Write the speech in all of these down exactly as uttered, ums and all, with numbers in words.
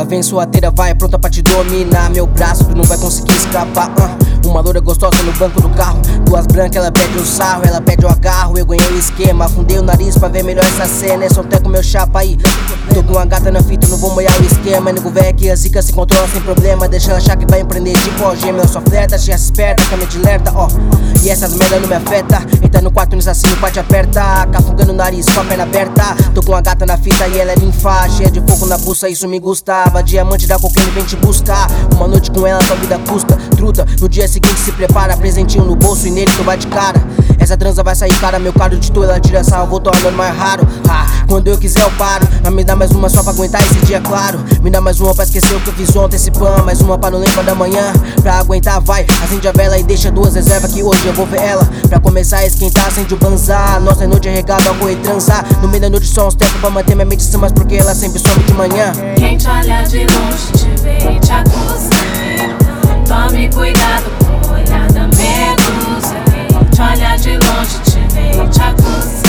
Ela vem suateira, vai pronta pra te dominar. Meu braço, tu não vai conseguir escapar. uh. Uma loura gostosa no banco do carro, duas brancas, ela pede o sarro, ela pede o agarro. Eu ganhei o esquema, afundei o nariz pra ver melhor essa cena. É só até com meu chapa aí. Tô com uma gata na fita, não vou molhar o esquema. Nego velho que a zica se controla sem problema. Deixa ela achar que vai empreender tipo algema. Eu só flerta, cheia esperta, cama de lerta, ó. E essas merda não me afeta. Entra no quarto, no assassino, parte aperta. Cafungando o nariz com a perna aberta. Tô com uma gata na fita e ela é linfa. Cheia de fogo na buça, isso me gostava. Diamante da cocaína vem te buscar. Uma noite com ela, tua vida custa. Truta, no dia seguinte se prepara. Presentinho no bolso e nele tu vai de cara. Essa transa vai sair cara, meu caro de tu, ela tira sarro, vou tornando mais raro. ah, Quando eu quiser eu paro, mas me dá mais uma só pra aguentar esse dia, claro. Me dá mais uma pra esquecer o que eu fiz ontem, esse pan. Mais uma pra não lembrar da manhã. Pra aguentar vai, acende a vela e deixa duas reservas que hoje eu vou ver ela. Pra começar a esquentar, acende o banzar. Nossa noite é regada ao correr transar. No meio da noite só uns tempos pra manter minha mente mas porque ela sempre some de manhã. Quem te olha de longe te vê e te acusa. Tome cuidado com o olhar da medusa. Quem te olha de longe te vê e te acusa.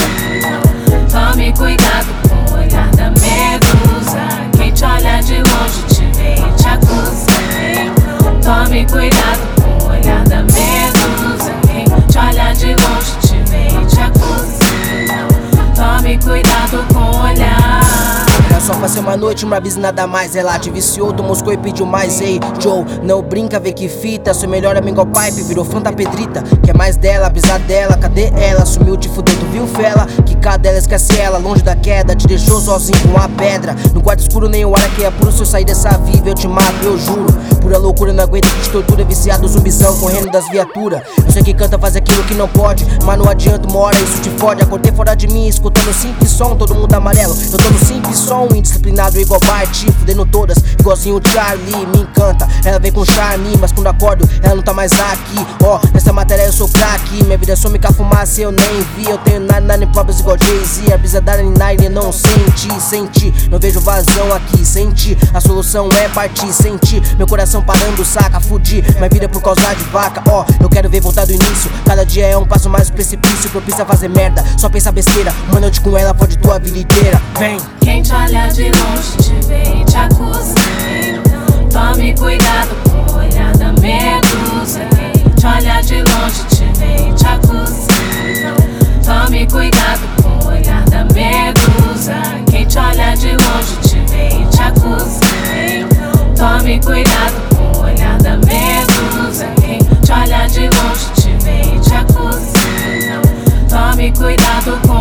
Tome cuidado com o olhar da medusa. Quem te olha de longe te vê e te acusa. Tome cuidado com o olhar da medusa. Quem te olha de longe te vê e te acusa. Tome cuidado com o olhar. Era só pra ser uma noite, uma bis nada mais. Ela te viciou, tu moscou e pediu mais. Ei, Joe, não brinca, vê que fita. Seu melhor amigo é o Pipe, virou fã da Pedrita. Quer mais dela, brisa dela, cadê ela? Sumiu, te fudeu, tu viu fela? Que cada ela esquece ela, longe da queda. Te deixou sozinho com a pedra. No quarto escuro nem o ar aqui é puro. Se eu sair dessa vida eu te mato, eu juro. Pura loucura, não aguento que te tortura. Viciado, zumbizão, correndo das viaturas. Eu sei que canta, faz aquilo que não pode, mas não adianta, uma hora isso te fode. Acordei fora de mim, escutando o simples som. Todo mundo amarelo, eu tô no simples som. Indisciplinado igual Bart, fudendo todas, igualzinho o Charlie. Me encanta, ela vem com charme, mas quando acordo, ela não tá mais aqui. Ó, oh, nessa matéria eu sou craque. Minha vida some com a fumaça, eu nem vi. Eu tenho nine nine problems igual Jay-Z. A brisa da nine não senti, senti. Não vejo vazão aqui, senti. A solução é partir, senti. Meu coração parando, saca, fudi. Minha vida é por causa de vaca, ó. Oh, eu quero ver voltar do início. Cada dia é um passo mais pro precipício. Propício a fazer merda, só pensa besteira. Uma noite com ela pode tua vida inteira. Vem! Quem te olha de longe te vê e te acusa. Tome cuidado com o olhar da medusa. Quem te olha de longe te vê e te acusa. Tome cuidado com o olhar da medusa. Quem te olha de longe te vê e te acusa. Tome cuidado com o olhar da medusa. Quem te olha de longe te vê e te acusa. Tome cuidado com